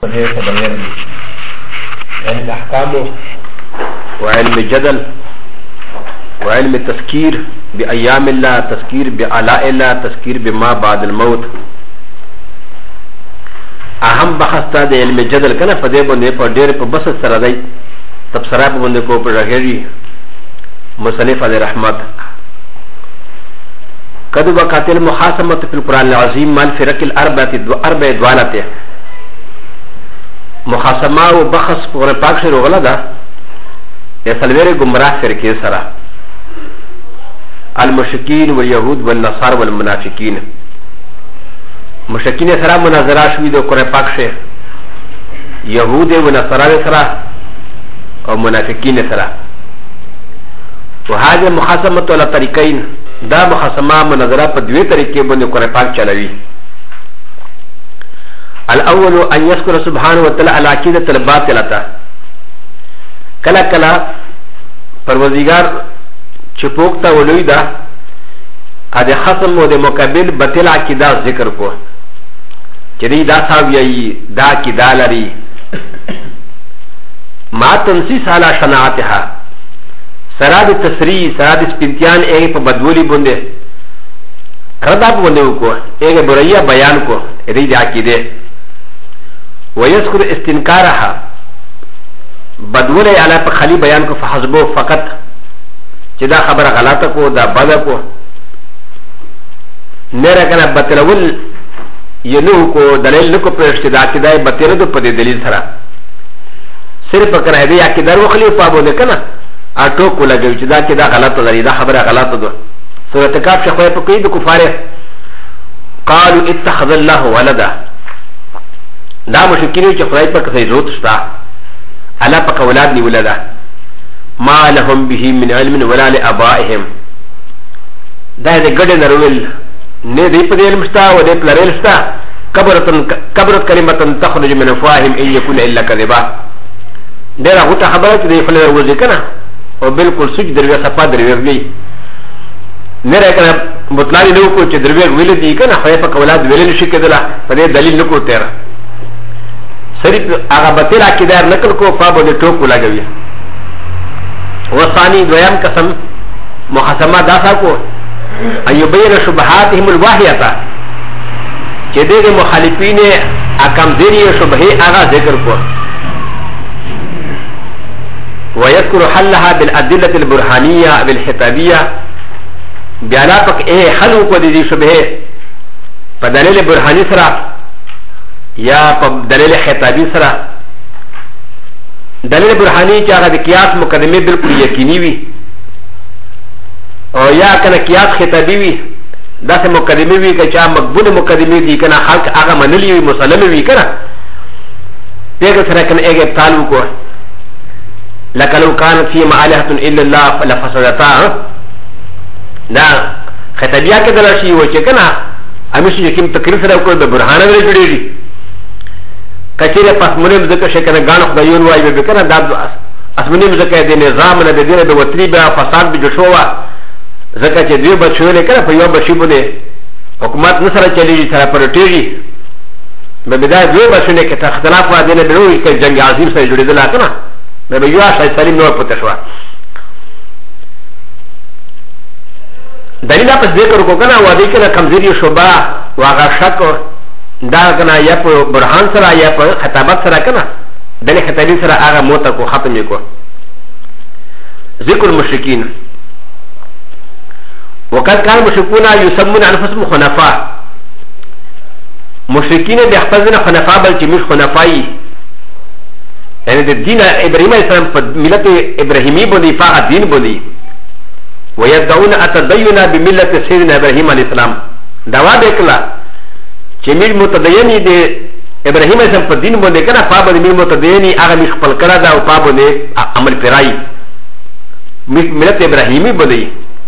شبهه تبين علم الاحكام وعلم الجدل وعلم التذكير بايام الله تذكير بالاء الله تذكير بما بعد الموت اهم بحث تا د علم الجدل کنه په دې باندې په ډېر په بس سره دی تبصره باندې کو پر راغلی مصنف علی رحمت قد وقعت المحاسمه في القران العظيم مال فرق الاربعه دوالته محاسمه او بحث پر پاک شروع غلا ده يسلوير گمراه فرقه سره المشركين واليهود والنصارى والمنافقين مشركين سره مناظره شوي د قران پاک شه يهود و نصارى سره او منافقين سره وهذه محاسمه على طريقين دا محاسمه مناظره په دوه طریقې باندې قران پاک چلوي الاول ان يذكر سبحانه وتعالى على عقيده الباطله کلا کلا پروردگار چپوکتا ولوی دا ا خصم و د مقابل باطل عقیده ذکر کو چری دا ساوی دا عقیده لري ما تنسیس علی شناعتها سراد تسریع سراد سپنتیان ایک په بدولی بونده کردا بونده کو ایک بریا بیان کو ری دا عقیده ويذكر استنكارها بدولی علی په خلی بیان کو فحسبو فقط چې دا خبره غلطه کو دا بده کو نه راکنه بتلول ینو کو دلیل نکو پرشت دا عقیده بتل دو په دلیل سره صرف کنه دې عقیده وخلی په بده کنه اټو کو لګوي چې دا عقیده غلطه لري دا خبره غلطه ده سورۃ کاف شخوی په کې د کفاره قالوا اتخذ الله ولدا دا مشکین چې خدای په کې ضرورت شته الا په اولاد نی ولدا ما لهم به من علم ولا لابائهم دا دې ګډه نرول نه دې په دې علم شته او دې پلرل شته کبرت کلمه تخرج من افواههم ان يكون الا كذبا ډېر هغه خبره چې دې خلک ورځي کنه او بالکل سج دروي صفه دروي وی نه راکنه مطلق نه کو چې دروي ویل دي کنه خو په اولاد ویل نشي کېدله په دې دلیل نه کو تیر صرف هغه بتل عقیده نقل کو فابو دې ټوکو لګوي وثاني دویم قسم محاسمه داسا کو ايبين شبهاتهم الواهيه چې دې مخالفین احکام ذری شبهه هغه ذکر کو ويذكر حلها بالادله البرهانيه بالخطابيه بیان پک اے حل کو دې شبهه په دلیل برهانی سره یا په دلیل خطابی سره دلیل برهانی چې هغه د قیاس مقدمه بالکل یقیني وي او یا کنه قیاس خطابی وي داسې مقدمه وي چې مقبول مقدمه دي کنه خلق هغه منلی وي مسلم وي کنه پیغه سره کنه هغه تعلق کو لکه لو كانت في معالهه الا الله لفسدتا دا خطابیا کې دلاشي و چې کنه همیشه کوم تقریر سره کو د برهانه لري جوړیږي کچره پس مونږ ذکر شکه نه غاڼه خدایون وای به کنه دا اسمنی ذکر د نظام نه د دینه د وتری به فساد به جوړوا ذکر چې دوی بچو نه کنه په یو بشي بده حکومت نصره چلیږي سره پرټیږي به بدايه دوی بشو نه کې اختلاف و دینه به وي چې جنگ عظیم سره جوړیدل کنه به یو شای سلیم نو پته شو دلیل په ذکر کو کنه و دې کنه کمزوري شوبه واغه شک دا کنه یا په برهان سره یا په خطابت سره کنه دغه خطابي سره هغه موت کو ختم کو ذکر المشرکین وقد كان المشركون يسمون انفسهم خنفاء مشرکین د خپلونه خنفاء بل چې مش خنفای یعنی د دین ابراهیم علیه السلام په ملت ابراهیمی باندې فاع دین باندې ويدعون اتدين بملة سيدنا ابراهيم عليه السلام دعوا وکړه چې میر متدینی د ابراهیم علیه السلام په دین باندې کنه په باندې میر متدینی هغه مخ خپل کړه دا او په باندې عمل پیرای ملت ابراهیمی باندې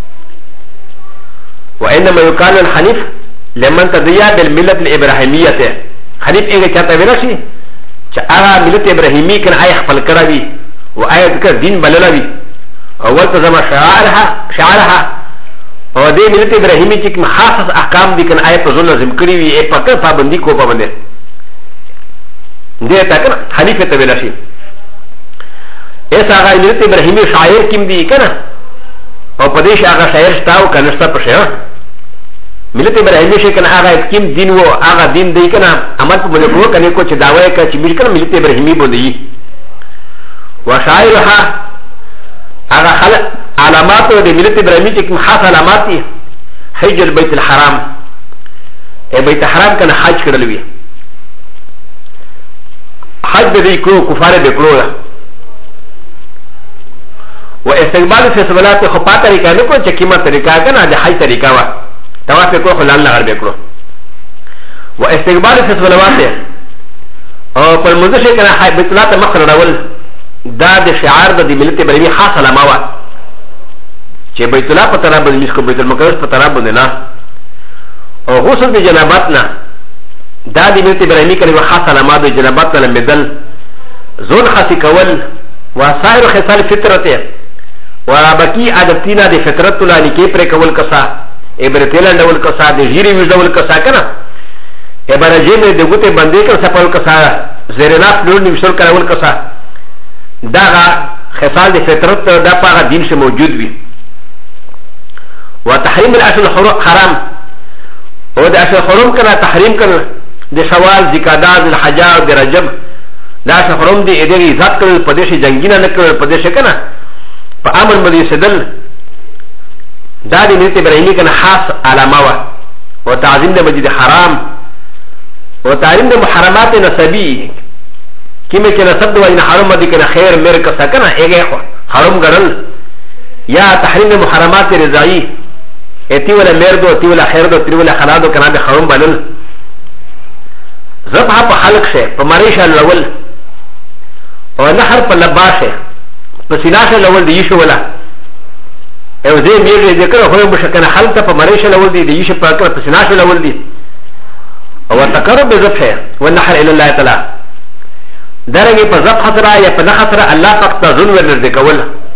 وانما يقال الحنيف لمن تدعى بالملة الابراهيميه حنيف هغه چاته ویل شي چې هغه ملت ابراهیمی کنه آی خپل کړه وی او آی د دین بللوي اول تزما شعارها او دې ملت ابراهیمی چې کوم خاص احکام دي کنه آی په ځل لازم کړی وي په کړه پابندي کو پابنده دې تا کنه حنیفه ته ویل شي ایسا هغه ملت ابراهیمی شاعر کیم دی کنه او په دې هغه شاعر شتاو کنه شتا په شی ملت ابراهیمی شي کنه هغه کیم دین وو هغه دین دی کنه عمل په باندې کوو کنه کو چې داوی کوي چې ملت ملت ابراهیمی باندې وشاعرها هغه خلق علامات د ملت ابراهیمی چې کوم خاص علامات دي حج البيت الحرام بیت حرام کنه حج کړل وی حج دې کو کفاره دې کړو و استقبال فیصلات خو پا طریقه نه کو چې کیمه طریقه کنه د حج طریقه وا طواف کو خلال لغړ وکړو و استقبال فیصلات او پر مزه کنه حج بیت الله ته مخ راول دا د شعار د ملت ابراهیمی خاص علامه وا چې بیت الله په طرف باندې کو بیت المقدس په طرف باندې نه او غسل د جنابت نه دا د ملت ابراهیمی کړي خاص علامه د جنابت نه مدل زون خاصی کول وسائر خصال فطرته ورابکی عادتینا د فطرت لا نکی پر کول کسا ابرتیل ډول کسا د جیری وی ډول کسا کنه ابرجه نه د ګوته باندې کسا پول کسا زیرناف نور نشل کول کسا دا خصال د فطرت د پاغه دین شه موجود وي وتحریم الاشهر الحرام او د اشهر الحرم کنه تحریم کنه د شوال ذکادا د حجا او د رجب دا اشهر الحرم دی ادری ذات کړل پدیش جنگینا نه کړل پدیش کنه په امر باندې سدل دا د ملت ابراهیمی کنه خاص علامه وا او تعظیم د مسجد حرام او تعظیم د محرمات نسبی کیمه چې نسب د وینه حرام باندې کنه خیر مر کسا کنه هغه حرام ګرل یا تحریم د محرمات رضایی اتی ولا مردو اتی ولا خیر دو تری ولا خلادو کنه د حرام بلل ذبح په خلق شه په مریشه الاول او نحر په لباشه پسیناشه الاول دی شو ولا او دې میږي ذکر هو مشکنه حل ته په مریشه الاول دی دی شو په کړه پسیناشه الاول دی او تقرب بذبح والنحر الى الله تعالی درنګ په ذبح سره یا په نحر سره الله پاک ته ظلم ورنځ کول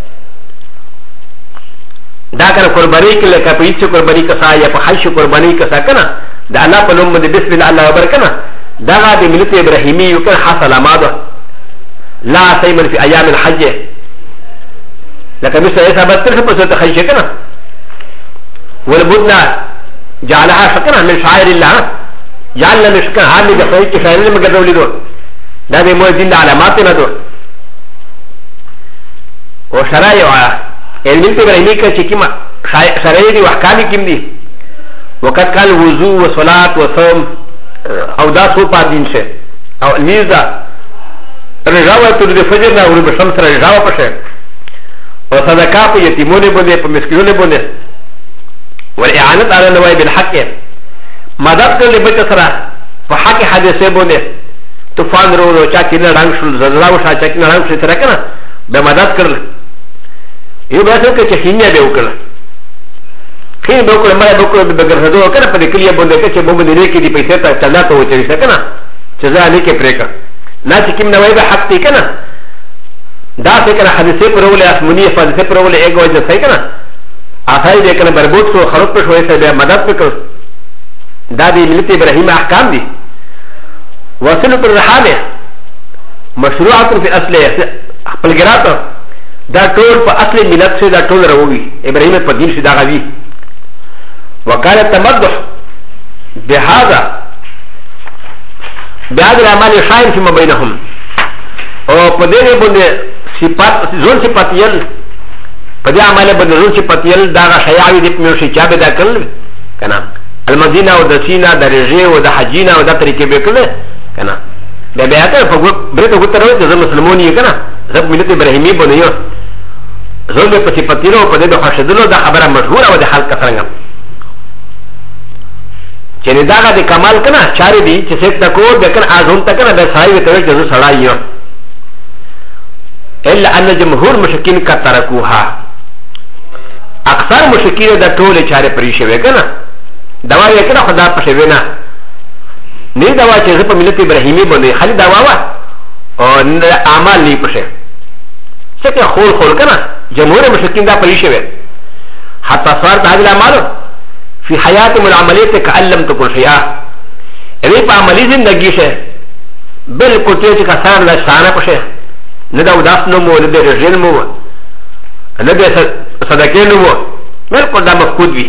دا کنه قربانی کله که په هیڅ قربانی کسا یا په حج قربانی کسا کنه د الله په نوم باندې بسم الله الله وبرکنه دا د ملت ابراهیمی یو کنه خاص علامات لا سیمن فی ایام الحج لکه مثل ایسا بس ترخ په صورت حج کنه والبدنا جعلها شکنه من شعائر الله جعلنا مشکن حال د خیر کې خیر نه مګرولې دو دا د مو دین د علامات نه دو او شرایع الملت ابراهیمی کا چکیما شرعی دی وحکامی کم دی وقت کال وضو و صلاة و صوم او دا سو پا دین شه او نیز دا رجاوه تو دی فجر نا غروب شمس را رجاوه پشه و صدقا پا یتیمون بنده پا مسکیون بنده والاعانت على نوائی بالحق مدد کرلی بچه سرا پا حق حدیثه بنده طوفان رو چاکی نرانگ شل زلزلاو شا چاکی نرانگ شل ترکنا به مدد کرل یو بیا څنګه چې خینیا به وکړه خین به وکړه ما به وکړه به ګرځېدو کنه په دې کلیه باندې چې مونږ دې نه کې دي پیسې ته چلا ته وچې څه کنه چې ځا نه کې پرېکا نه چې کوم نوې به حق دی کنه دا څه کنه حدیثه پرولې اسمنی حدیثه پرولې ایک وجه صحیح کنه اخای دې کنه بربوت سو خراب په شوې ته مدد وکړ دا دې ملت ابراهیم احکام دي وصله الرحامه مشروعه في اصله خپل ګراتو دا ټول په اصل ملت سے دا ټول روي ابراهيم په دین سے دا غوي وقال التمدح بهذا بعد الاعمال شائن فيما بينهم او په دې باندې صفات زون صفات يل په دې اعمال باندې زون صفات يل دا شيعي دې په شي چا به دا کړل کنه المدينه او د سینا د رجه او د حجینا او د طریقې به کړل کنه به بیا ته په برته ګتره د مسلمانۍ کنه زب ملت ابراهيمي باندې یو زون به پتی پتیرو په دې د خشدلو د خبره مشهوره و د خلک څنګه چې نه دا د کمال کنه چاري دي چې څوک تکو د کنه ازون تکنه د سړی ته د سړی یو الا ان جمهور مشکین کا ترکوها اکثر مشکین د ټوله چاره پرې شوی کنه دوا یې کنه خدا په شوی نه نه دوا چې په ملت ابراهیمی باندې خالي دوا وا او اعمال نه پشه څنګه خول خول کنه جمهور مشکین دا پرې شوی حتی صار هذه الاعمال في حياتهم العمليه كأن لم تكن شيئا اې په عملي زندگی شه بالکل ته چې کسان لا شانه پشه نه دا وداس نو مو نه د رجل مو نه د صدقې نو مو بالکل دا مفقود وي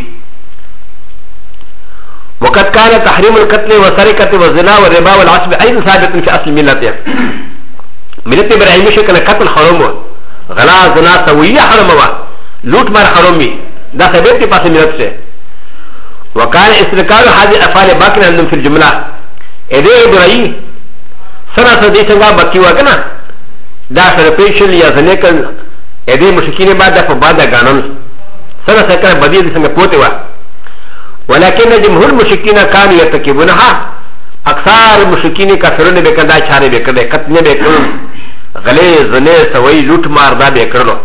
وقد كان تحريم القتل والسرقة والزنا والربا والعصب أيضا ثابت في أصل ملته ملت إبراهيم شكل قتل حرمه غلا زنا سوية حرمه لوت مار حرمي دا ثابت في أصل ملته وكان استذكار هذه الأفعال باقي عندهم في الجملة إذا إبراهيم سنة سديسا بكي وكنا دا سرپیشل یا زنیکل إذا مشكين بعد فبعد غانون سنة سكر بديل سنة بوتوا ولكن جمهور المشركين كانوا يرتكبونها اكثر المشركين كافرون بكذا چاره بكذا قتل بكذا غلي زنه سوي لوت مار دا بكرلو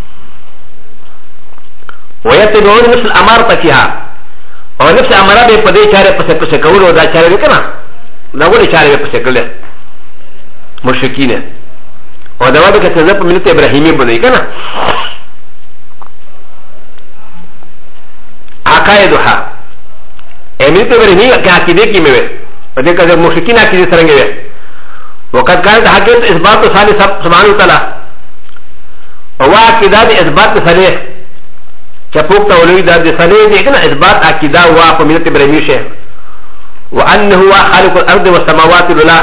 ويتبعون نفس الامارة فيها او نفس اماره به پدې چاره پسې کولو دا چاره وکړه دا ولې چاره پسې کړل مشرکین او دا وایي چې په ملت ابراهیمي باندې کنه عقائدها امرت ابراهيمي كعقيده كي مي ودك المشركين عقيده سرنگه وقد كان حقيقه اثبات ثالث سبحانه وتعالى هو عقيده اثبات ثالث چپوک تولوی دا ثالث دي كنا اثبات عقيده هو ملت ابراهيمي شه وانه هو خالق الارض والسماوات ولا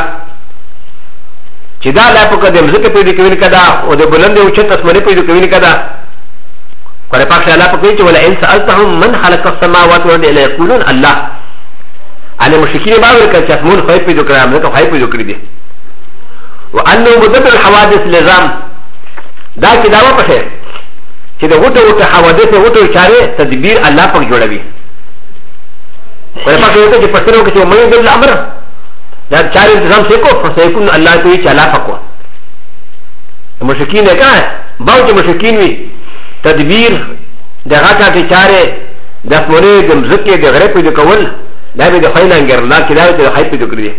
چدا لا پک د مزک پیدا کوي کدا او د بلند او چت اسمنه پیدا کوي کدا قال پاک الله پکې چې ولا ان سالتهم من خلق السماوات والارض الا يقولون الله على مشركين باور کړه چې اسمون خای پیدا کړه موږ خای پیدا کړی دي وانه مدبر الحوادث نظام دا چې دا وپښه چې دا وټه حوادث وټه چاره تدبیر الله پاک جوړوي قال پاک یو چې پښتنو کې مې د امر دا چاره نظام څه کو فسيكون الله کوي چې الله پاک مشركين نه کړه باو چې مشركين وي تدبیر د غاټه کې چاره د اسمنه د مزکه د غره پیدا کول دا به د خیلانګر لا کې دا د خی پیدا کړی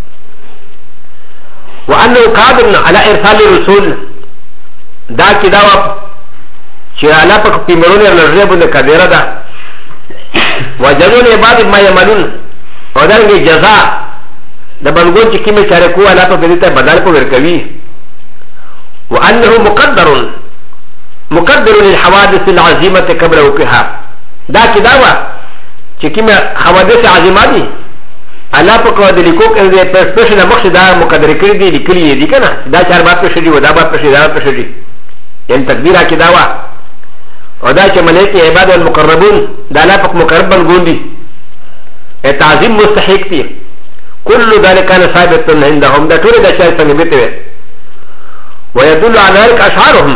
وانه قادر على ارسال الرسول دا کې دا چې الله په پیمرونه لږه باندې قادر ده وجنون عباد ما يعملون او دا کې جزاء د بلګون چې کیمه چاره کو الله په دې ته بدل کو ورکوي وانه مقدر للحوادث العظيمه قبل وقوعها دا كداوا چکیمه حوادث عظیمه دي الله په کو د لیکو کې د پرسپشن مخه دا مقدر کړی دي لیکلي دي کنه دا چار باب په شری و دا باب په شری دا په شری ان تقدیره کداوا او دا چې ملائکه عباد المقربون دا الله په مقرب بنګوندي تعظیم مستحق دي كل ذلك كان ثابت عندهم دا ټول دا شای څنګه بیت ويدل على ذلك اشعارهم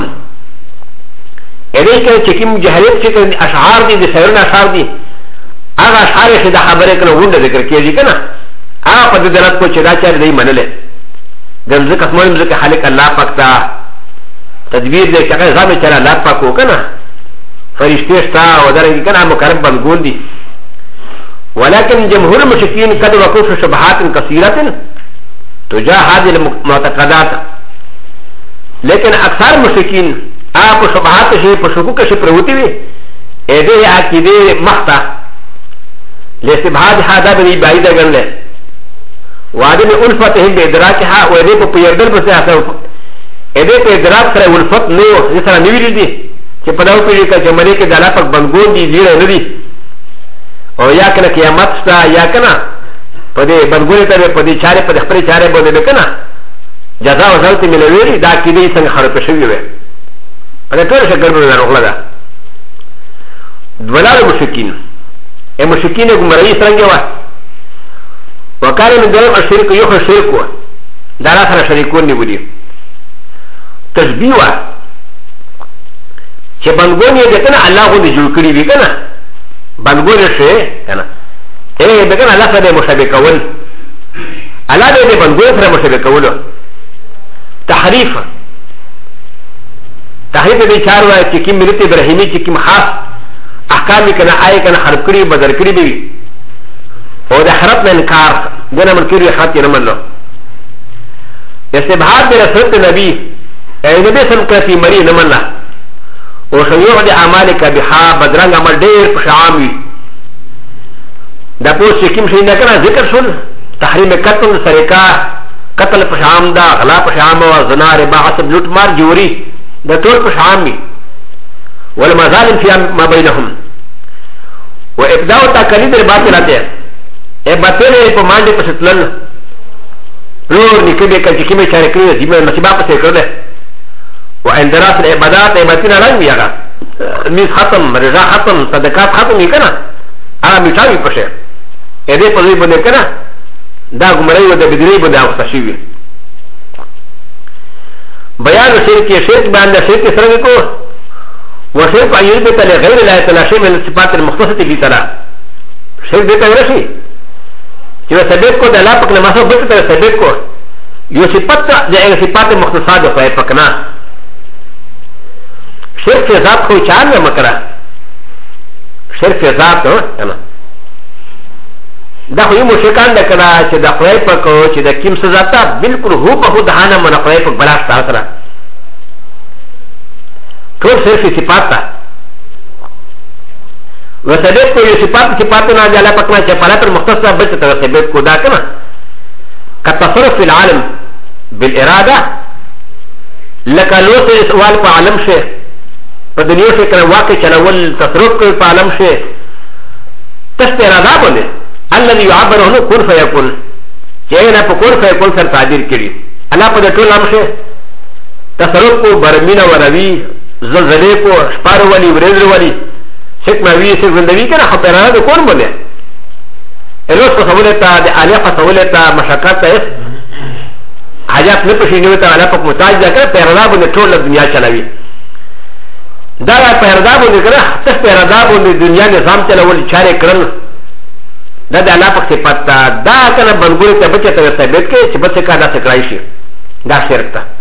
اې کې چکیم جهالت چې اشعار دي د سیرن اشعار دي هغه اشعار چې د خبرې کنه وند ذکر کیږي کنه هغه په دلالت کو چې دا چا دی منله د ذکر اسماء ذکر خالق الله پاک تا تدبیر دې چې هغه ځامه چې الله پاک وکنه فرشتي استا او درنګ کنه مقرب بنګون دي ولكن جمهور المشركين قد وقفوا في شبهات كثيره تجاه هذه المعتقدات لكن اكثر المشركين آپ شبہات سے پشکو کے شپر ہوتی ہوئی ایدے عقیدے مختا لیستبحاد حادا بنی بعیدہ گن لے وعدم الفت ہم بے ادراک ہا و ایدے پا پیردل بسے حسن ایدے پا ادراک سر الفت نو جس طرح نویلی دی چه پداو پیڑی کا چمرے کے دالا پاک بنگون دی لیڑا ندی اور یا کنا قیامت ستا یا کنا پدے بنگونے تا پدے چارے پدے خپرے چارے بودے بکنا جزا و ظلط ملویری دا عقیدے سنگ خرپ شوی ہوئے هذا كل شيء قربنا نروح دولار المشركين المشركين يقوم رئيس رنجوا وكان من دولار الشرك يخرج الشرك دارا سر شريكون نبودي تشبيوا چه بنگون یہ دیکھنا اللہ کو دی جوڑ کری بھی کنا بنگون شے کنا اے بکنا اللہ سر مشابه کول اللہ دے بنگون سر مشابه کول تحریف تحریف دې چار وای چې کوم ملت ابراهیمی چې کوم خاص احکام کنا آی کنا حرف کړی بدل کړی دی او د حرف نه انکار دنه من کړی خاطر نه منلو استبحاد د رسول نبی ای نبی سم کړی مری نه منلا او شیوع د اعمال کبها بدرنګ عمل ډیر پښامي د پوس چې کوم شي نه کنا ذکر شول تحریم قتل سرقه قتل پشام دا غلا پشام و زنا ربا عصب لوٹ مار جوری دا طول پشامی والمظالم فی ما بینهم و ابداو تاکلید باطلاتے اے باطل پا مانڈے پسطلن رور نکبے کل چکی میں چارے کری زیمہ مصیبہ پسے کردے و اندراس العبادات عبادتنا رنگ بھی آگا میز ختم رضا ختم صدقات ختم ہی کنا آگا میٹھاوی پشے ایدے پذوی بندے کنا دا گمرائی و دا بدری بندے آگستا شیوی بیان شرک شرک بیان دا شرک سرنگ کو و شرک عیل بیتا لغیر اللہ تعالی شیء من صفات المختصة کی طرح شرک بیتا ورشی کہ وہ سبیت کو دا اللہ پک نماسو بلکتا ہے سبیت کو یو صفت دا ایک صفات مختصة دا پائے پکنا شرک فی ذات کوئی چار نہ مکرا شرک فی ذات ہو نا دا خو مشکان دا کنا چې دا خدای پاک چې دا کیم سزا تا بالکل هو په دهانه من خدای پاک بلاش تا سره ټول شرک صفات تا وسبب کو یہ صفات نہ جالا پکنا چې فلا پر مختص بچ ته سبب کو دا کنا کتصرف فی العالم بالاراده لك لو سوال په عالم شه په دنیا کې کله واقع چلول تصرف کوي په عالم شه تشت اراده باندې الذي يعبر عنه كن فيكون چې نه په كن فيكون سره تعبیر کړي الله په ټول عالم شه تصرف کو برمینا وروي زلزلې کو شپار ولي ورېدل ولي شک ما وی څه زندوی کنه خو په اراده کون باندې الوس په سہولتا د الیه په سہولتا مشقت ته حاجات نه پښینه وته الله په محتاج ده کړه په اراده باندې ټول دنیا چلوي دا په اراده باندې کړه ته په اراده باندې دنیا نظام چلول چاره کړل دا د الله په صفات دا کنه بنګوري ته بچته ته ثابت کې چې بچ کا دا سکرای شي دا شرک ته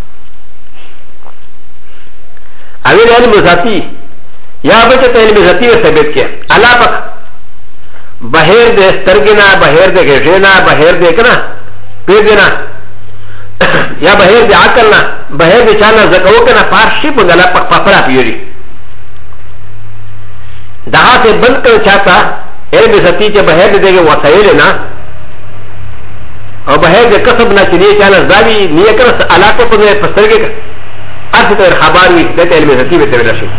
اوی علم ذاتی یا بچته علم ذاتی ثابت کې الله پاک بهر د سترګنا بهر د غږینا بهر د کنه پیدنا یا بهر د عقل نه بهر د چانه زکو کنه فارشي په الله پاک پپرا پیری دا ته بند کړ چاته علم ذاتی چې بهر دغه وسایل نه او بهر د کسب نه چې نه چانه زاوی نه کړه علاقه په پسترګه اته خبر وي د علم ذاتی به تل شي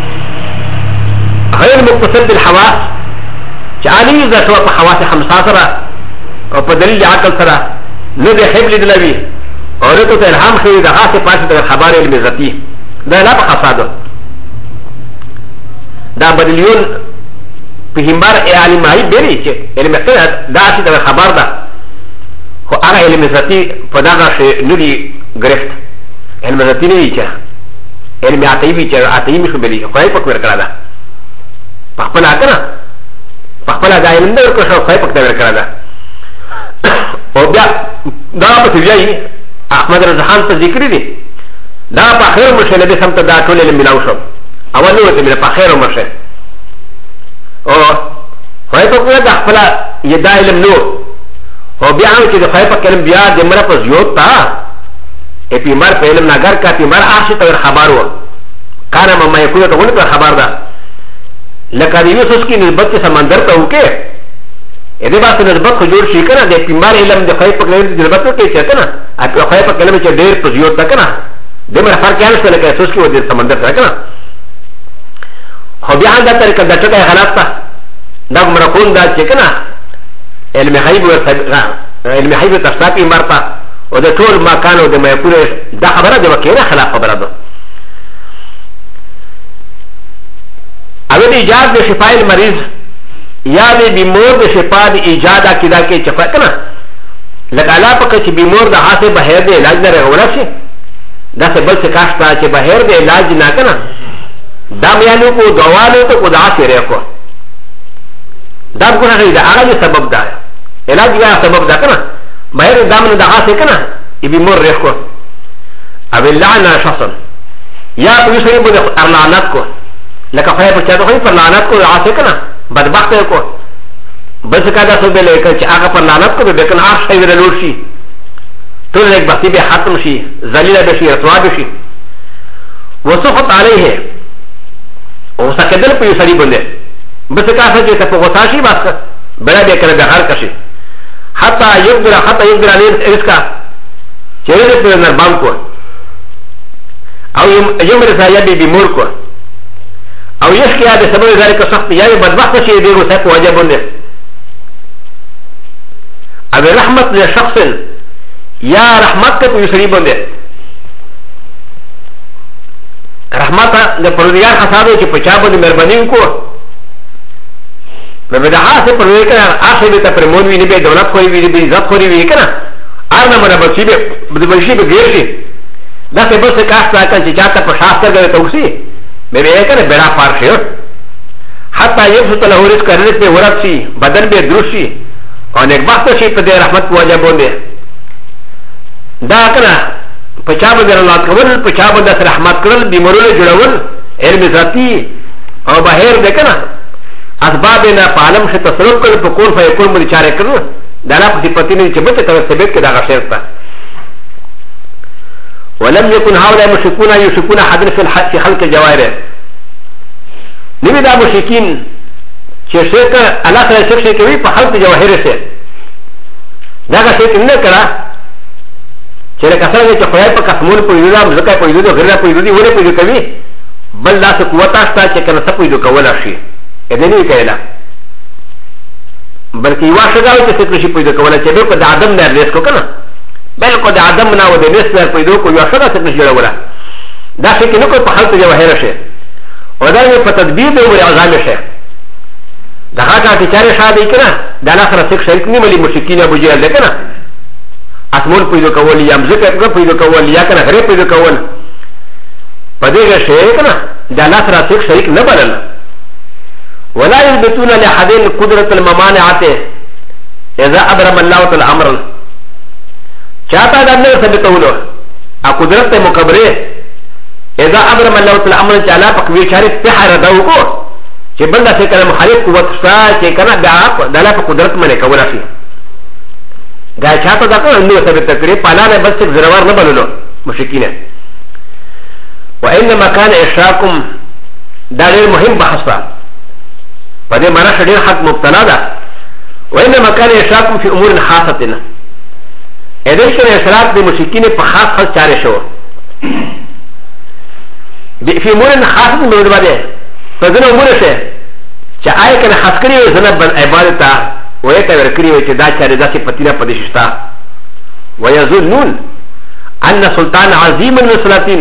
غیر مقتصد بالحواس چې علی ذاتو په حواس خمسه سره او په دلیل عقل سره نه د حبل دلوي او ته الهام خو د غاصه پاتې د خبر علم ذاتی دا لا په خاصه دا بدلیون په همبار علم هی بری چې علم دا چې د خبر ده خو هغه علم ذاتی په دغه شی نوري گرفت علم ذاتی نه وی چې علم عطیبی چې عطیبی خو بلی خو یې پک ورکړه ده پخپل کنه پخپل دا علم نه ورکړه خو یې پک ته ورکړه ده او بیا دا په ویای احمد رضا خان ته ذکر دي دا په خیر مشه نبی سمته دا ټول علم ملاو شو اول نو ته مې په خیر مشه او خو یې پک دا خپل یې دا علم نو او بیا چې د خیر پک علم بیا د مر په زیوت تا ا پیمار په علم نګر کا پیمار اخی ته خبر و کانه مما یکون ته ونه خبر ده لکه د یوسف کی نسبت سمندر ته وکي ا دې باسه نسبت خو جوړ شي کنه د پیمار علم د خیر پک علم نسبت ته کې کنه ا خیر پک علم چې ډېر په زیوت تا کنه د مر فرق یې نشته لکه یوسف کی و د سمندر ته کنه خو بیا دا طریقه د ټکه غلط ده دا مرکون دا چې کنه علم غیب او علم غیب تشتاقی مرتا او د ټول ما کانو د مې پوره دا خبره د وکیله خلاف خبره ده اوی د ایجاد د شفای المریض یا د بیمور د شفا د ایجاد عقیده کې چفا کنه لکه الله پکې چې بیمور د هاته بهر د علاج نه راوړل شي دا څه بل څه کاشتا چې بهر د علاج نه کنه دا میانو کو دوالو ته کو دا سره کو دا ګره دا هغه سبب ده علاج یا سبب ده کنه بهر دامن دا هاته کنه ای بیمور رخو او لعنه شخصا یا په سره بده لعنت کو لکه خو په چا ته په لعنت کو هاته کنه بدبخت کو بس کا دا سبب لیکل چې هغه په لعنت کو به کنه هغه شی ورلور شي ټول یک بختی به ختم شي ذلیل به شي رسوا به شي وسخط علیه او سکدل په سړي باندې بس کا چې ته په غوسه شي بس بل به کړه به هر کشي حتى يقدر عليه رزقه چهره پر نربان کو او یوم رسا یا بی بیمور کو او یش کیا د سبب ذلك سخت یا بدبخت شي دی غصه کو وجه بنده او رحمت لشخص یا رحمت کو یسری بنده رحمت د پروردگار خاصه چې پچا باندې مهرباني کو نو به هغه څه پروي کنه اخر به ته پرمون وی نه به دولت خوري وی به عزت خوري وی کنه ارنه مره بچي به د بشي به ګرځي دا څه به څه کار تا چې چاته په شاستر غوې توسي به به کنه بیره پار شي حتی یبسط له رزق رزق به ورثي بدن به دروشي او نیک بخت شي په دې رحمت واجب باندې دا کنه پچا باندې الله کول پچا باندې رحمت کول بیمارونه جوړول علم ذاتی او بهر ده کنه اسباب نه پالم شه تصرف کړ په کول فیکون باندې چاره کړو دا نه په پتی نه چې به ته ثبت کې دا غشر تا ولم يكن هؤلاء مشركون يشركون حد في خلق الجوارح نبي دا مشركين چې شرک الله تعالی شرک کوي په خلق جواهر سره دا شرک نه کړه چې کسره چې خدای په قسمونو په یوه ځکه په یوه غیر په یوه ونه په کوي بل لا څه قوت آستا چې کنه څه په یوه کول شي اې دې نه کېلا بلکې یو شګاو چې څه شي په یوه کول چې به په ادم نه ریس کو کنه بلکې د ادم نه و د نس نه په یوه کو یو شګا څه نشي جوړولا دا څه کې نو په خلق جواهر شي او دا په تدبیر د عمر اعظم شي دا هغه چې چاره شاده کنه دا لا سره څه شریک نه ملي مشکین ابو جهل ده کنه اسمون پیدا کول یا مزکه پیدا کول یا کنه غری پیدا کول پدې شي کنه دا لا سره څه شریک نه بلل ولا يثبتون لحد قدرة الممانعات اذا ابرم الله تعالى امرا چاہتا دا نه ثبتولو ا قدرت مکبره اذا ابرم الله تعالى امرا چالا پکوي چاره په هر داو کو چې بل څه کلم خالق قوت شتا چې کنه بیا د الله په قدرت باندې کول شي دا چاته دا کنه نو ثبت کړي پالانه بس زروار نه بللو مشکینه وانما كان اشراكم دا ډېر مهم بحث ده په دې معنا ډېر حق مبتلا ده وانما كان اشراكم في امور خاصه اذا كان اشراك د مشکینه په خاص خاص چاره شو في امور خاصه نو ده فزنه امور شه چې آی کنه خاص کړی وي زنه بل عبادت وې ته ورکړي وي چې دا چاره داسې پتینا پدشتا ويظنون ان سلطان عظیم من السلاطین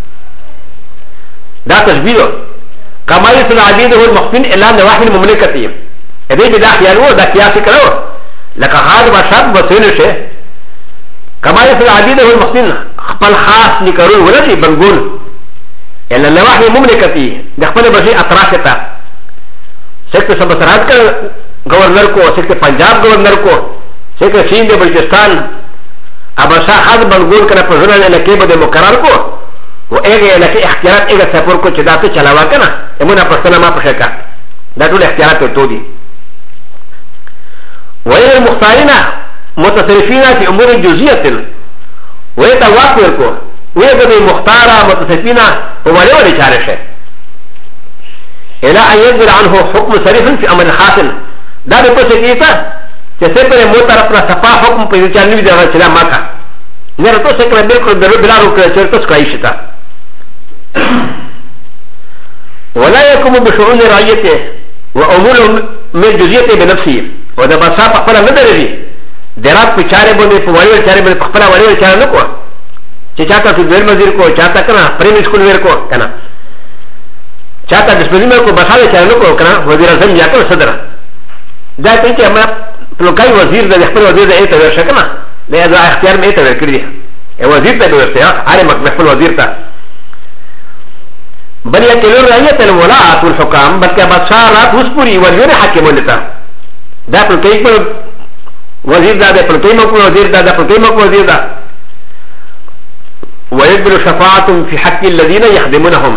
دا تشبیه كما يصل عبيده المخفين الى نواحي المملكه اذا بدا خيالو دا قياس كرو لك هذا بشرط بسين شيء كما يصل عبيده المخفين خپل خاص نکرو ولشي بنقول الى نواحي المملكه دخل بشي اطراف تا سکت سبسرات کا گورنر کو سکت پنجاب گورنر کو سکت سندھ بلوچستان اب خاص بنقول کرنا پزنا لکه بده مقرر کو و اگه لکه اختیارات اگه سفر کو چه داتو چلاوا کنا امونا پرسنا ما پشکا دا طول اختیارات تو دی و اگه المختارین متصرفین فی امور جزیت و اگه واقعر کو و اگه مختارا متصرفین و ولی ولی چارش ہے الى ان يجبر عنه حکم صریف فی امر خاصل دا بے پوچھے کیتا چه سپر مو طرف نا صفا حکم پیدا چلنوی دا چلا ماکا نیر تو سکر بلکل بلا روکر چرتو سکایشتا ولا يقوم بشؤون رعيته وامور من جزئيته بنفسه وده بصاف خپل نه دري درات په چاره باندې په وړي چاره باندې خپل وړي چاره نه کو چې چاته په ډیر مزیر کو چاته کنه پریم سکول ور کو کنه چاته د سپېلمه کو بخاله چاره نه کو کنه وزیر اعظم یا کو صدر دا ته چې ما پلوکای وزیر د خپل وزیر د ایته ورشه کنه دا اختیار مې ته ورکړي وزیر ته ورته هغه مخفل وزیر ته بل يكلون رعية الولاء والحكام بل كبشارات وسبري واليون حكمون لتا دا پلتوی کو وزیر دا دا پلتوی مکو وزیر دا دا پلتوی مکو وزیر دا ويقبل شفاعتهم في حق الذين يخدمونهم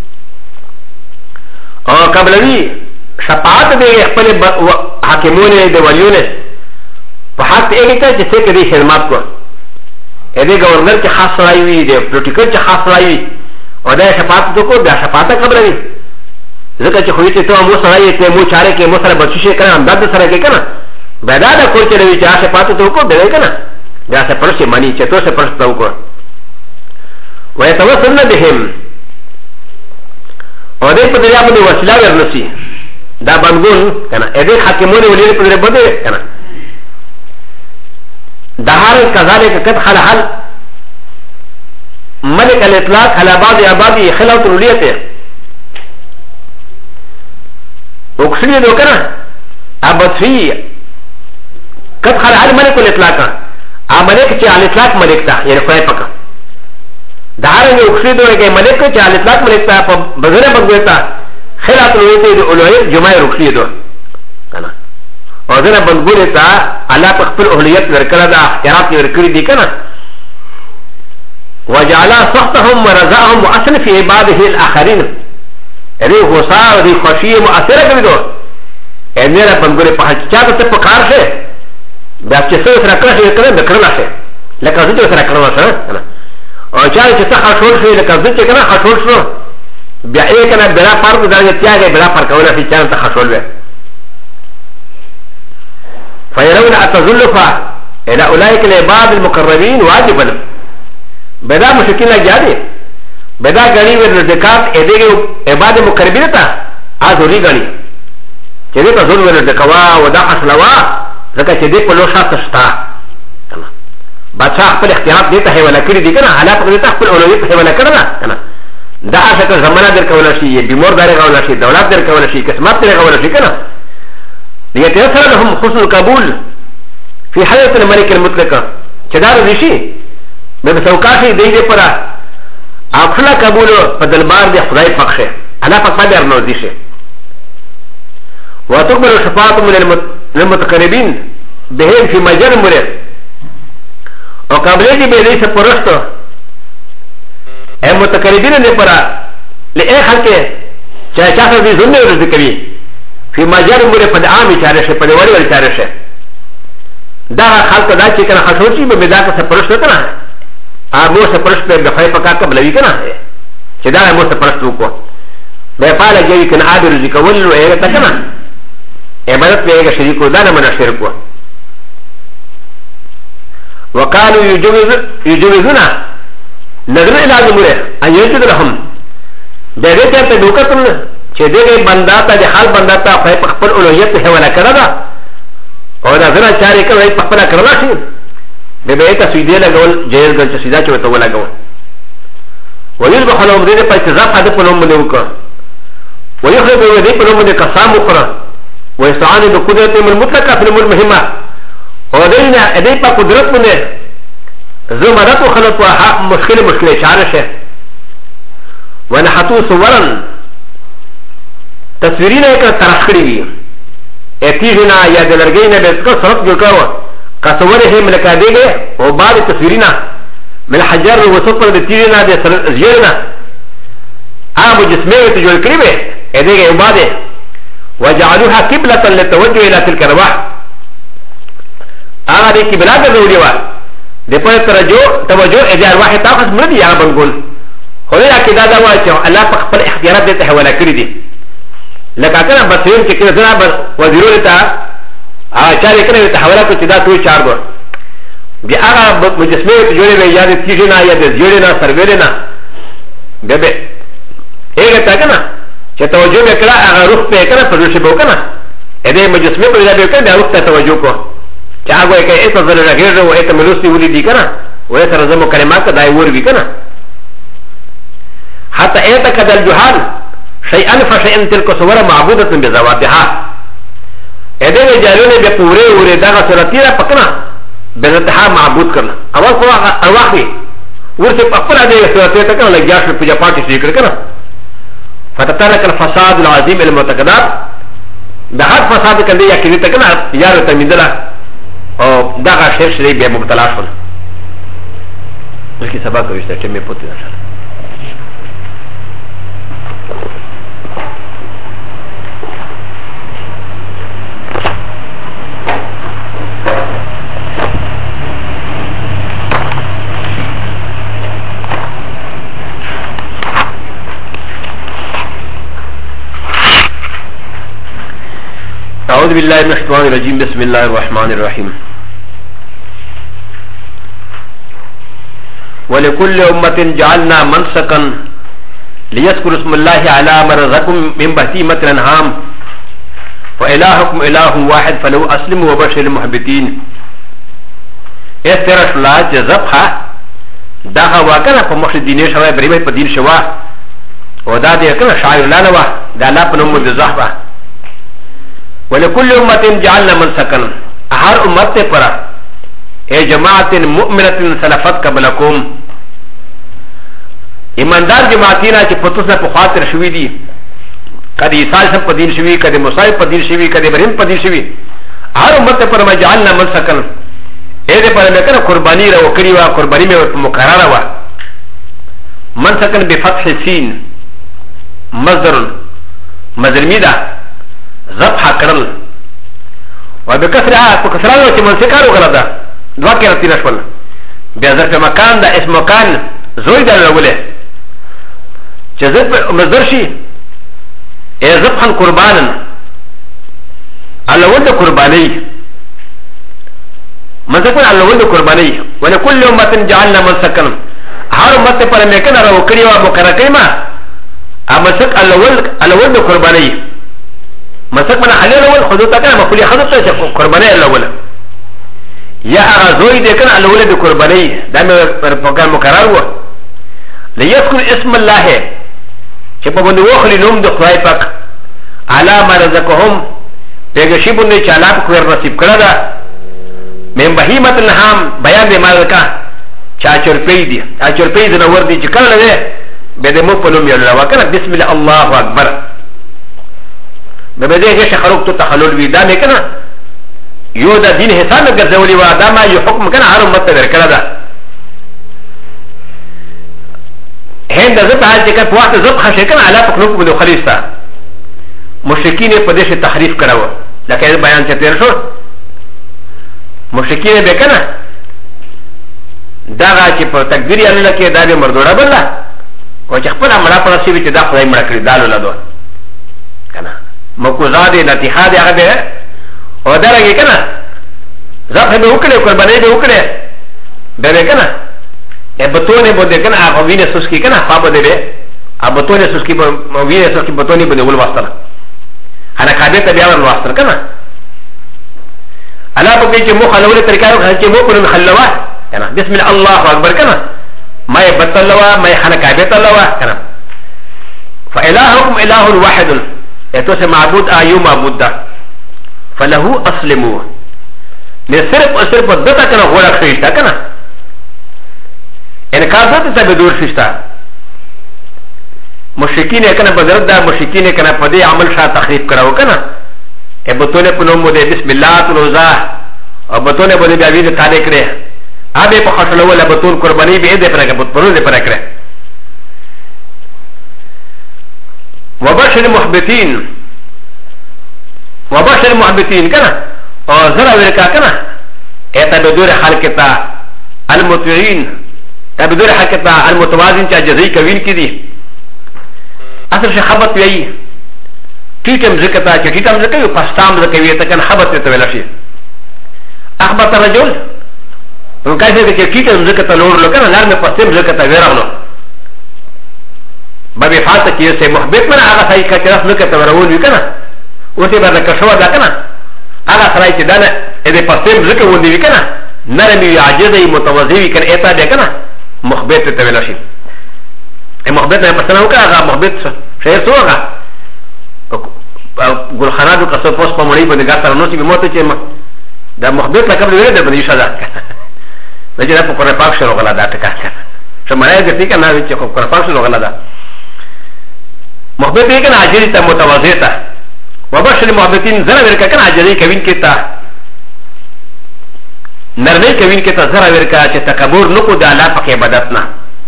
او قبلوی شفاعت دے اخبر حاکمون دے ولیون پا حق ایک تا جسے کدی خدمات کو ایدے گورنر چی خاص رائیوی دے پروٹیکر چی خاص رائیوی او دا شفاعت تو کو دا شفاعت قبلوی ذکر چی خویی چی تو مو سرائی تی مو چارے کے مو سر بچوشے کنا امداد سر کے کنا بیدا دا کوئی چلوی چی شفاعت تو کو بیدے کنا بیا څه پرسه مانی چې تو څه پرسته وکړه ويتوسلن بهم او دې په دې باندې وسیله ورنسي دا بنګول کنه اې دې حاکمونه ولې په دې باندې کنه دهار كذلك قد خل حل ملك الاطلاق على بعض عباده خلوت الوليته وكسري دو كنا ابد في قد خل حل ملك الاطلاق ملك تي على الاطلاق ملك تا يعني خدای پاک دهار نے وكسري دو کہ ملك تي على الاطلاق ملك تا بغیر بغوتا خلوت الوليته الاولویت جمع وكسري دو كنا او دنا بنګولې ته الله په خپل اهلیت ورکړه دا اختیارات ورکړي دي کنه وجعل صحتهم ورزاهم واصل في عباده الاخرين دې غوسه او دې خوشي مؤثره کوي دو امیر بنګولې په حقیقت ته په کار شه دا چې څه سره کړی کړه د کړلا شه لکه څه سره کړو سره کنه او چې څه خاصول شي لکه څه کنه خاصول شو بیا یې کنه بلا فرض درجه تیاګه بلا فرق کوله چې څنګه خاصول وي فيرون التزلفا الى اولئك العباد المقربين واجبا بدا مشكله جاري بدا غني والزكاه ادي عباد المقربين تا ازوري غني چه ته زول والزكاه ودا اصلوا زکه چې دې په لو شاته شتا کنه بادشاہ خپل اختیارات دې ته ولا کړی دي کنه حالات دې ته خپل اولویت ته ولا کړل کنه دا اشکه زمانہ در کولا شي بیمار دار کولا شي دولت در کولا شي قسمت در کولا شي کنه ليتيسر لهم حسن القبول في حياة الملك المطلقة كدار رشي بمسوكاشي دي پرا اقفلا قبول فدلبار دي خدای فقشه على فقه دي ارنوزيشه وتقبل الشفاعة من المتقربين بهم في مجال مريض وقابلتي بيدي سپرشتو المتقربين دي پرا لئے خلقه چاہے چاہتا دي ظلم ورزقوي في مجال مريض فد عامي چارشه فد ولي ولي چارشه دا خلق دا چې کنه خشوچی به بدا کا سپرشت کنه مو سپرشت به بخای پکا قبلوی کنه چې دا مو سپرشت وکړو به پاله جوی کنه عابر ذکول او هغه کنه عبادت به هغه شریکو دا نه منه شرک وقالوا يجوزنا نظر الى الامور ان يجد لهم دغه ته دوکتل چې دغه بندا ته د حال بندا ته په خپل اولویت ته ولا کړه دا او دا زرا چاري کوي په خپل کړلا شي به به ته سیده لګول جهل ګل چې سیده چوي ته ولګول ويذبح لهم دې په استضافه د په نوم باندې وکړه ويخرج دې په نوم باندې قسم وکړه ويستعان بقدرت المطلقه في الامور المهمه او دې په قدرت باندې زمرت خلق مشكله چاره ونحتو صورا تصویرین ایک طرح کری وی اتیجنا یا دلرگینا بیسکا صرف جو کرو قصوره ہے ملکا دے گئے و بعد تصویرینا من حجر و صفر دے تیجنا دے زیرنا آم جسمے وی تجول کری بے ادے گئے و بعد وجعلوها قبلة للتوجه الى تلك الرواح آغا دے قبلہ کا ضروری وا دے پر توجہ ادے ارواح تاخذ مردی یا بنگول خودی عقیدہ دا وا چې الله په خپل اختیارات دې ته حواله کړی دي لکه کنه بسیم چې کله زنا وزیرو ته چاري کنه ته حواله کوي چې دا ټول چار دو بیا هغه مجسمه ته جوړې وي یا دې تیجنا یا دې جوړینا سرویرنا به به هغه ته کنه چې توجه وکړه هغه روح په کنه په روح به کنه دې مجسمه په ځای به کنه روح ته توجه کو چې هغه کې ایسه زره راغیر او ایته ملوسی ولې دي کنه وې سره زمو کلمات دای ور وی کنه حتى اعتقد الجهال شيئا فشيئا تلك صور معبودة بزواتها اذا جالون بپورے ورے دغه سرتیرا پکنا بذاتها معبود کرنا اول کو ارواحي ورته خپل دې سرتیرا تکنا لګیا شو پوجا پاټي شي کړه فتترك الفساد العظيم المعتقدات بهر فساد کندي یا کړي تکنا یار ته مندلا او دغه شرک شری به مبتلا شول ولکه سبا کوي چې مې پوتې نشه أعوذ بالله من الشيطان الرجيم بسم الله الرحمن الرحيم ولكل أمة جعلنا منسكا ليذكروا اسم الله على ما رزقكم من بهيمة الأنعام فإلهكم إله واحد فله أسلموا وبشر المحبتين. استرش الله جزبها داها وكنا فمخش ديني شوى بريمة بدين شوى ودا دي كنا شاعر لا نوا دا لا بنمو دزحبا. ولكل أمة جعلنا منسكا هر أمة فرا اي جماعة مؤمنة سلفت قبلكم ایماندار جماعتینا چې پتوسنا په خاطر شوی دي کدی عیسی سم په دین شوی کدی موسی په دین شوی کدی ابراهیم په دین شوی هر امت پر مجعلنا منسکن اې دې پر مکنه قربانی را وکړي وا قربانی مې مقرره وا منسکن بفتح سین مصدر مذرمیدا ذبح کړل و بکسرها په کسرانو چې منسکار وکړه دوا کې راتی نشول بیا ظرف مکان دا اسم مکان زوی دا لوله چې زب مصدر شي ای ذبحا قربانا الاول د قربانی منسکن الاول د قربانی ولكل امه جعلنا منسکا هر امت پر مکنه را وکړي وا مقرره کيما امسک الاول د قربانی مسک من الاول خذوتا کنه مخلي خذوتا قربانی الاول یا غزوی د کنه الاول د قربانی دا پر پکان مقرر و ليذكر اسم الله چې په باندې وخلی نوم د خدای پاک علا ما رزقهم پیغشی باندې چې الله په نصیب کړه دا من بهیمت النعام بیان دې مالکا چا چرپی دي چا چرپی د نور دي چې کله ده به دې مو په نوم یو لوا کنه بسم الله الله اکبر به دې چې خلق ته تخلل وی دا نه کنه یو د دین حساب ګرځولي و دا ما یو حکم کنه هر امت ته ورکړه دا هند ذبح چې کله وخت ذبح شي کنه علا په نوم باندې خلیصتا مشرکین په دې تحریف کړو لکه بیان چې تیر شو مشرکین به کنه دا چې په تکبیر یې لکه دا به مردوړه بل او چې خپل امر په نصیب چې دا خدای مړ کړی دالو لدو کنه مکوزاد نتیحاد هغه ده او دا راګی کنه ذبح به وکړي قرباني به وکړي به کنه ا بتونه بده کنه هغه وینه سوسکی کنه پابه ده ا بتونه سوسکی په وینه سوسکی بتونه بده ول واسطه انا کابه ته بیا ور واسطه کنه الا په کې چې مو خلوله طریقه چې مو په خلوا کنه بسم الله اکبر کنه ما يبتلوا ما يحنكابه تلوا کنه فالهكم اله واحد اتوسه معبود ايو معبود ده فله اسلموا لصرف دتا کنه غوړه کړی کنه انکار ته بدور شتا مشرکین کنه بدرد دا مشرکین کنه په دې عمل شاه تخریب کړو کنه ا بتونه په نوم دې بسم الله تلوزا او بتونه په دې بیا وی ته تاریخ کړي ابه په خاطر ولا بتون قرباني به دې پرګه بتونه دې پرګه وبشر المحبتين کنه او زرا ورکا کنه اته بدور خلقتا المطيعين بدور حقتا المتوازن چا جزئی کوین کی دی اصل سے خبت وی ټیټم زکتا چې ټیټم زکوي پستام زکوي ته کنه خبت ته ویل شي اخبت رجل نو کایسه چې ټیټم زکتا لور لکنه لار مې پستم زکتا ویراغلو بابي فاته کې سه محبت من هغه صحیح کچرف نه کته ورول وکنه اوسه به کښوا دا کنه هغه سره چې دنه دې پستم زکه ودی وکنه نرمي عاجزي متوازي کنه اته ده کنه محبت ته ویل شي محبت نه پښتنه وکړه هغه محبت شي سوغه ګلخانه د قصو پوس په مړی باندې ګټه نو چې موته چې دا محبت لکه ویل ده باندې شاده وجه په قرآن پاک سره غلا دا ټکا شماره دې ټیک نه وي چې قرآن پاک سره غلا ده محبت یې کنه اجری ته متوازی ته وبشر المحبتين زرا ورکا کنه اجری کوین کېتا نرمي کوین کېتا زرا ورکا چې تکبر نکو د الله په عبادت نه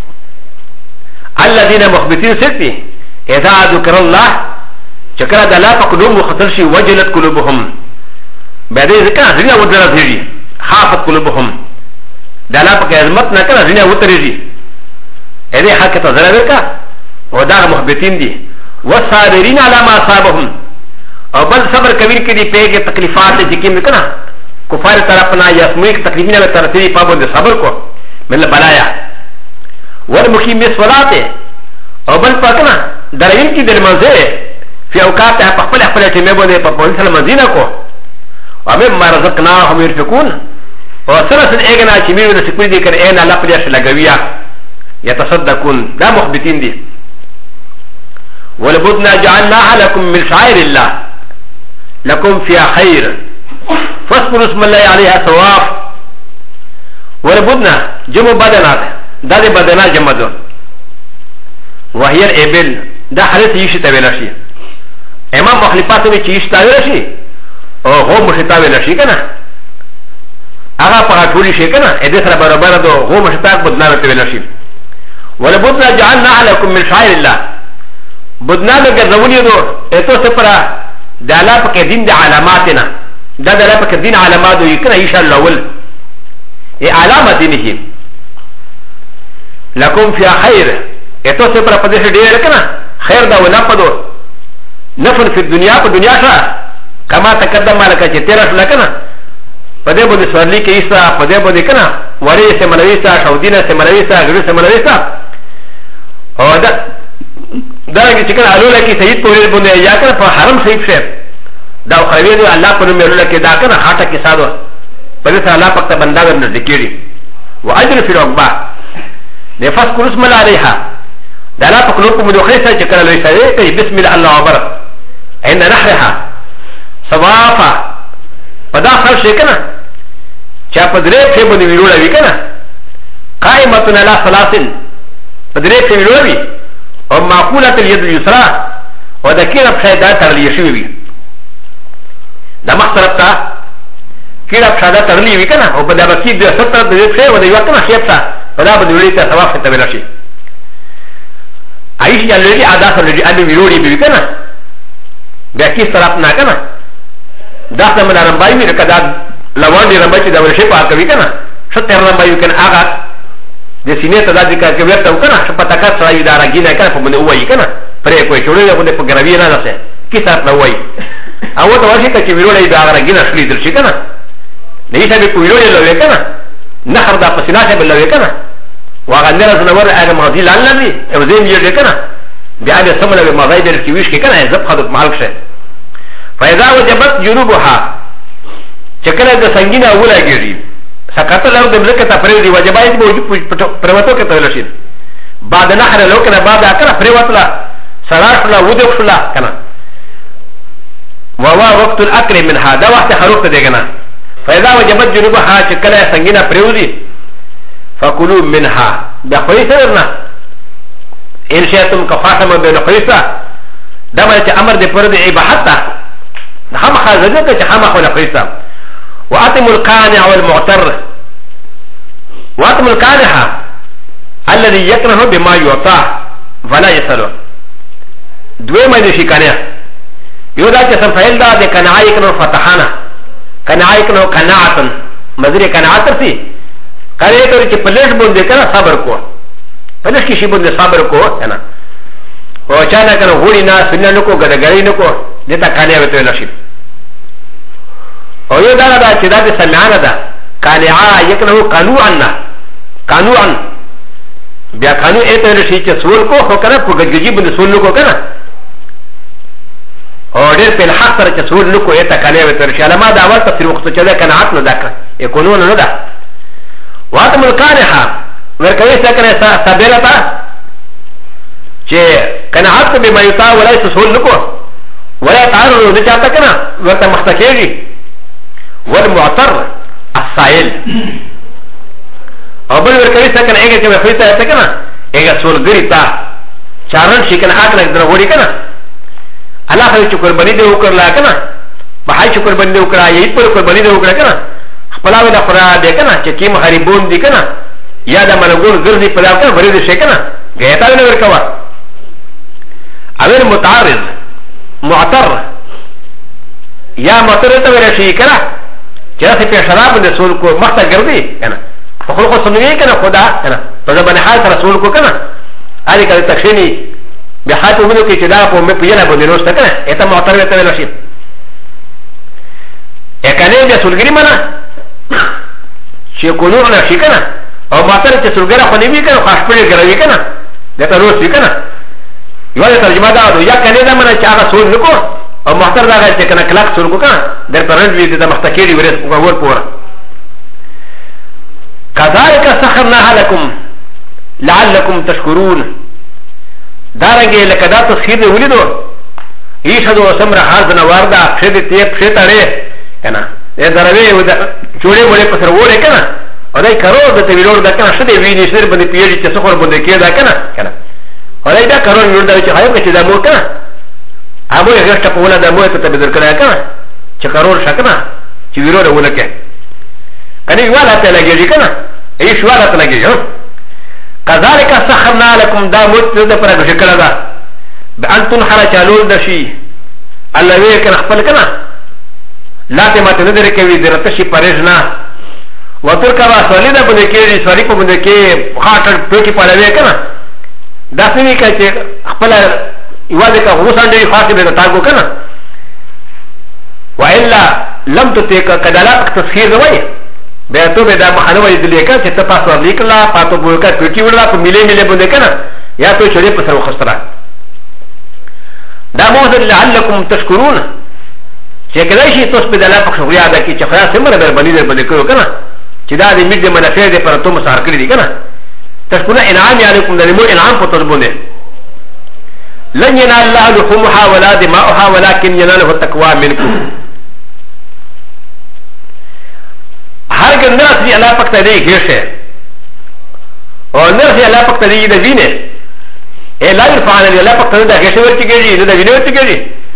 الذين محبتين ستي اذا ذكر الله شكرا د الله په قلوب خطر شي وجلت قلوبهم بعد ذکر ځنه ودرځي خافت قلوبهم د الله په عظمت نه کنه ځنه وتريږي اې دې حق ته زرا ورکا او دا محبتين دي والصابرين على ما اصابهم او بل صبر کوي کې دي په تکلیفات چې کې کنه کفار طرفنا یا سموک تکلیفونه له طرفې په باندې صبر کو مله بلایا والمقيم بالصلاة او بل پاکنا درین کی دل منزه فی اوقات پخپل خپل ټیمه باندې په پولیس المدینه کو او مما رزقناهم ينفقون او سره سره اګنا چې میو د سپری دي کړه ان الله پرې لګویا يتصدقون دا مخبتين دي ولبدنا جعلناها لكم من شعائر الله لكم فيها خير فاذكروا اسم الله عليها ثواب ولبدنا جمع بدنات دا دي بدنا جمع دو وهي الابل دا حدث يشي تاويل شي امام مخلفات میں چیز تاویل شي او هو مشتاویل شي کنا اغا پا ٹولی شي کنا ادھے سر برابر دو هو مشتاق بدنا تاویل شي ولبدنا جعلنا لكم من شعائر الله بدنا لگا زونی دو اتو سپرا دالا پا که دین دا علاماتنا دا دالا پا که دین علامات دو یکنا ایشا الاول ای علامت دینی لكم فيها خير اتو سپرا پا دیش دیر کنا خیر دا و نفدو نفن في الدنيا په دنیا سره کما تقدم مالک چې تیرا شو لکنه په دې باندې سوالي کې ایسا په دې باندې کنه وړي سه ملويسا شودینه سه ملويسا غړي سه ملويسا او دا چې کنه الوله کې سید پورې باندې یا کنه په حرم شریف شه دا خوي دی الله په نوم الوله کې دا کنه هاټه کې ساده په دې سره الله پکته بندا ورنه ذکرې واجر في العقبه نفس كرس مل عليها دا لا په کلو په مدوخه سره چې کنه لوي سره کوي بسم الله الله اکبر عند نحرها صوافا پدا خر شي کنه چا پدرې په باندې ویلوړه وی کنه قائمه على ثلاثن پدرې په ویلوړه وی او معقوله اليد اليسرى او د کیره په دا ترلې شوی وی دا مختلف تا کیره په دا ترلې وی کنه او په دا بکی د 70 د څه و د یو کنه شیپتا پدا باندې ویلې ته ثواب ته ویل شي عايش يالذي عادات الذي أبي بيرودي بيكنا بيكيس طرف ناكنا داخل من الرمباي من كذا لوان الرمباي ده ولا شيء بارك بيكنا شتى الرمباي يمكن أغا دسينة تدادي كبير توكنا شبتكات سراي دارا جينا كنا فمن هو يكنا فريق كوي شوري يقول ده بجربينا نفسه كيسات نوعي أول تواشي كبيرودي دارا جينا شلي درشي كنا ليس بكويلودي لو يكنا نخر دا فسناسة باللو يكنا وغندرا زنور اغا مغزي لان لدي او زين يجي كنا بيعني سمنا بمغزي در كيوش كي كنا يزب خدت محلق شه فإذا وجبت جنوبها چکنا دا سنگين اولا گيري سكتا لو دمزكة تفريدي وجبائي دي موجود پروتو كتا ولشين بعد نحر لو كنا بعد اكنا پروت لا سراش لا ودوك لا كنا ووا وقت الاكل منها دا وقت حروف تديگنا فإذا وجبت جنوبها چکنا سنگين پرودي فكلوا منها بخيسرنا إن شئتم كفاتم بين خيسا دمت أمر دي فرد إباحتا هم خازنك هم خول خيسا وأتم القانع والمعتر وأتم القانع الذي يكره بما يعطى فلا يسأله دوي ما يدشي قانع يودا جسم فعل دا دي قناعيكنو فتحانا قناعيكنو قناعتا مزري قناعتا سي کله ته چې پلیش باندې کنه صبر کو پلیش کې شی باندې صبر کو کنه او چا نه کنه غوړی نه سنن نو کو ګډګړی نو کو دته کانیا وته نشي او یو دا چې دا د سمعانه ده کانیا یکنه قانوعا بیا قانون اته نشي چې سول کو هو کنه په ګډګړی باندې سول نو کو کنه او ډېر په حق سره چې سول نو کو اته کانیا وته نشي علامه دا ورته په وخت چې دا کنه عقل ده یکونو نه ده واتم القانحة وركوي سكنة سابرتا چه قناعت بما يطاع ولا يسهل لكو ولا تعرض لجاتا كنا ورتا مختكيري والمعتر السائل او بل وركوي سكنة ايجا كما خيطة سكنة ايجا سول غريتا چارن شي كنا آتنا اكدر غوري كنا الله خير چه قرباني دي وكر لا كنا بحاي چه قرباني دي وكرا يهيد پر قرباني دي وكرا كنا پلاوی دا خورا دی کنا چه کیم حریبون دی کنا یا دا ملگون گردی پلاو کنا برید شی کنا گیتاوی نور کوا اویر متعارض معتر یا معتر تاویر شی کنا چه راسی پی شراب دی سول کو مختا گردی کنا فخلقو سنوی کنا خدا کنا پزبانی حال سر سول کو کنا آلی کدی تکشینی بی حال پو منو کی چه دا پو می پیجنا بندی روشتا کنا ایتا معتر وی تاویر شی اکنه بیا سولگری منا چې کونو نه شي کنه او ماتر چې سرګره خو نیوي کنه خاص پړې ګروي کنه دته روز وی کنه یو ترجمه دا یا کنه دا منه چې هغه سور نکو او ماتر دا چې کنه کلاک سور کو کنه در پرند وی د مختکیری ورس کو ور پورا كذلك سخرناها لكم لعلكم تشكرون دارنگه لکدا تسخیر ولیدو ایشدو سمر حرز نواردا پشد تیب پشد تاره کنا دروی چوڑے موڑے پسر ووڑے کنا او دای کرور دا تیویلور دا کنا شده وینی شدر بندی پیجی چه سخور بنده که دا کنا او دای دا کرور ویلور دا چه خواهیم کچه دا مو کنا اموی غشتا پولا دا موی تا بدر کنا کنا چه کرور شکنا چه ویلور ولکه کنی والا تا لگی کنا ایش والا تا لگی كذلك سخرنا لكم دا مجد پر شکل دا بأنتن حرا چالول دشی اللہ وی کن اخپل کنا لا تیمات ندر کوي درتشی پریجنا وطرکا با سوالی دا بنده که سوالی پا بنده که خاطر توکی پالوی کنا دا سنوی که چه اخپل ایوازی که غوصان جایی خاصی بیتا تاگو کنا و الا لم تتیکا کدالا پک تسخیر دوائی بیا تو به دا مخانوی دلی کن چه تا پاس ورلی کلا پاتو بوکا توکی ورلا پا میلی میلی بنده کنا یا تو چوری پسر وخسترا دا موزد لعلکم تشکرون چه کدایشی توس به دلا پک شکریا دا کی چه خیا سمر بر بنی در بنده کرو کنا چه دا دی مید منافع دی پر تو مسار کری دی کنا تشکرون انعامی علیکم دا نمو انعام پتوز بنده لن ینال الله لحومها ولا دماؤها ولكن يناله التقوى منكم هرگز نرسی اللہ پک تدی گیش ہے اور نرسی اللہ پک تدی دا وینے اے لا يرفعان اللہ پک تدی دا گیش ورچی گیجی دا وینے ورچی گیجی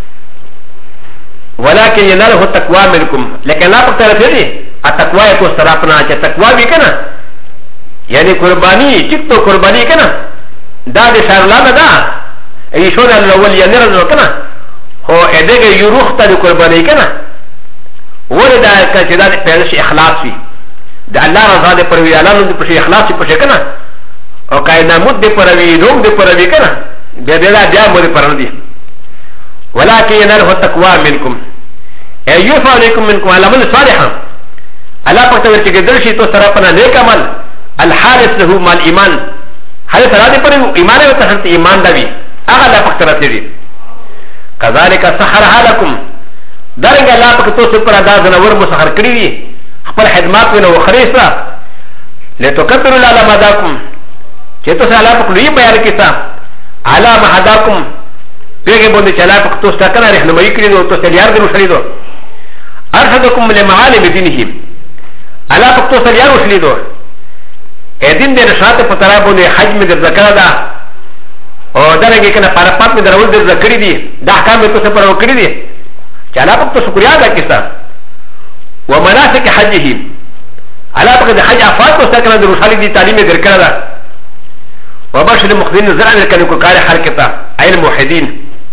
ولكن يناله التقوى منكم لیکن اللہ پک تدی التقوى کو سراپنا چا تقوى بھی کنا یعنی قربانی چک تو قربانی کنا دا دے شارلانا دا ایشون الاول یا نرزو کنا ہو ایدے یو روح تا دی قربانی کنا ولې دا چې دا پیدا شي اخلاص وي د الله رضا دې پر وی الله نو دې پر اخلاص په شي کنه او کاینا مد دې پر وی روم دې پر وی کنه دې دا بیا مو دې پر نه دي ولکن ينال التقوى منكم ايوف عليكم منكم على صالحا الله پته ورته ګدل شي تو سره پنا نیک عمل الحارث له مال ایمان حالت را دې پر ایمان او ته ایمان دا وی هغه لا پته راځي دي كذلك سحرها لكم دارنگا اللہ پاک تو سپر ادا زنور مسخر کری دی خپل خدمات وینو وخریسا لیتو کتر اللہ علام اداکم چیتو سے اللہ پاک لوی بیان کیسا علام اداکم پیغی بوندی چا اللہ پاک تو ستاکنا رحنمائی کری دو تو سلیار دنو شلی دو ارشدکم لمعالم دینہی اللہ پاک تو سلیار وشلی دو ایدین دے نشاط پترا بوندی حج میں در ذکر دا اور دارنگی کنا پارپات میں در اول در ذکری دی دا حکام میں تو سپر وکری دی چالا پک تو شکریہ ادا کیسا و مناسک حجه علا پک د حج افات کو سکنه د رسالی دی تعلیم در کړه و بشر المخذین زرع کنه کو کار حل کتا ایل موحدین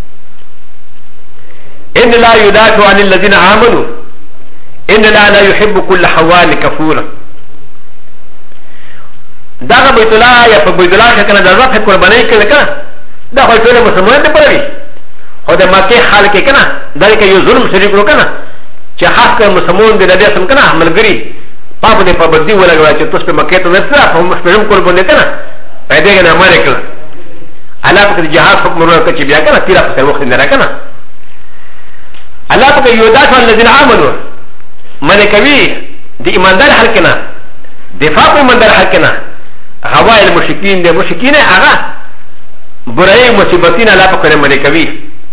ان لا يدافع عن الذين امنوا ان لا يحب كل حوان كفور دا بیت الله یا په بیت الله کنه د رفع قربانی کړه کنه دا خو ټول مسلمان ته پروي او د مکه حال کې کنه دغه کې یو ظلم شریک وکړه چې خاص کر مسلمان د نبی سم کنه عملګری پاپ دې په بدی ولګوا چې تاسو په مکه ته ورسره په مشپرم کول باندې کنه پیدا کنه امر کړ الله په جهاد حکم ورکړ چې بیا کنه تیرا په وخت نه راکنه الله په یو داسې الذين امنوا ملکوي د ایماندار حل کنه دفاع په ایماندار حل کنه غوا المشرکین د مشرکین هغه برای مصیبتین الله په کنه ملکوي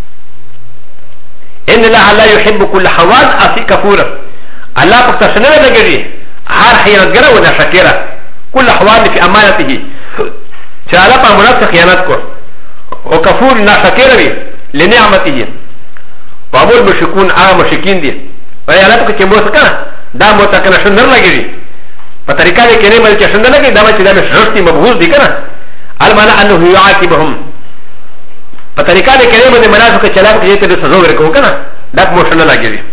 ان الله لا يحب كل حوان اصي كفور الله بكتشنه لغري هر حيان غره ولا شكيرا كل حوان في امانته تعالى بامرات خيانات کو وكفور لا شكيرا لنعمته وابول مشكون مشكين دي ويا الله بك كمو سكنا دا متكنا شندر لغري بطريقه دي كلمه اللي شندر لغري دا ما دا شرطي مبغوث دي كنا المعنى انه يعاقبهم په طریقه د کلمه د مناسب چلا په کې ته سزا ورکو کنه دا موشن نه لګي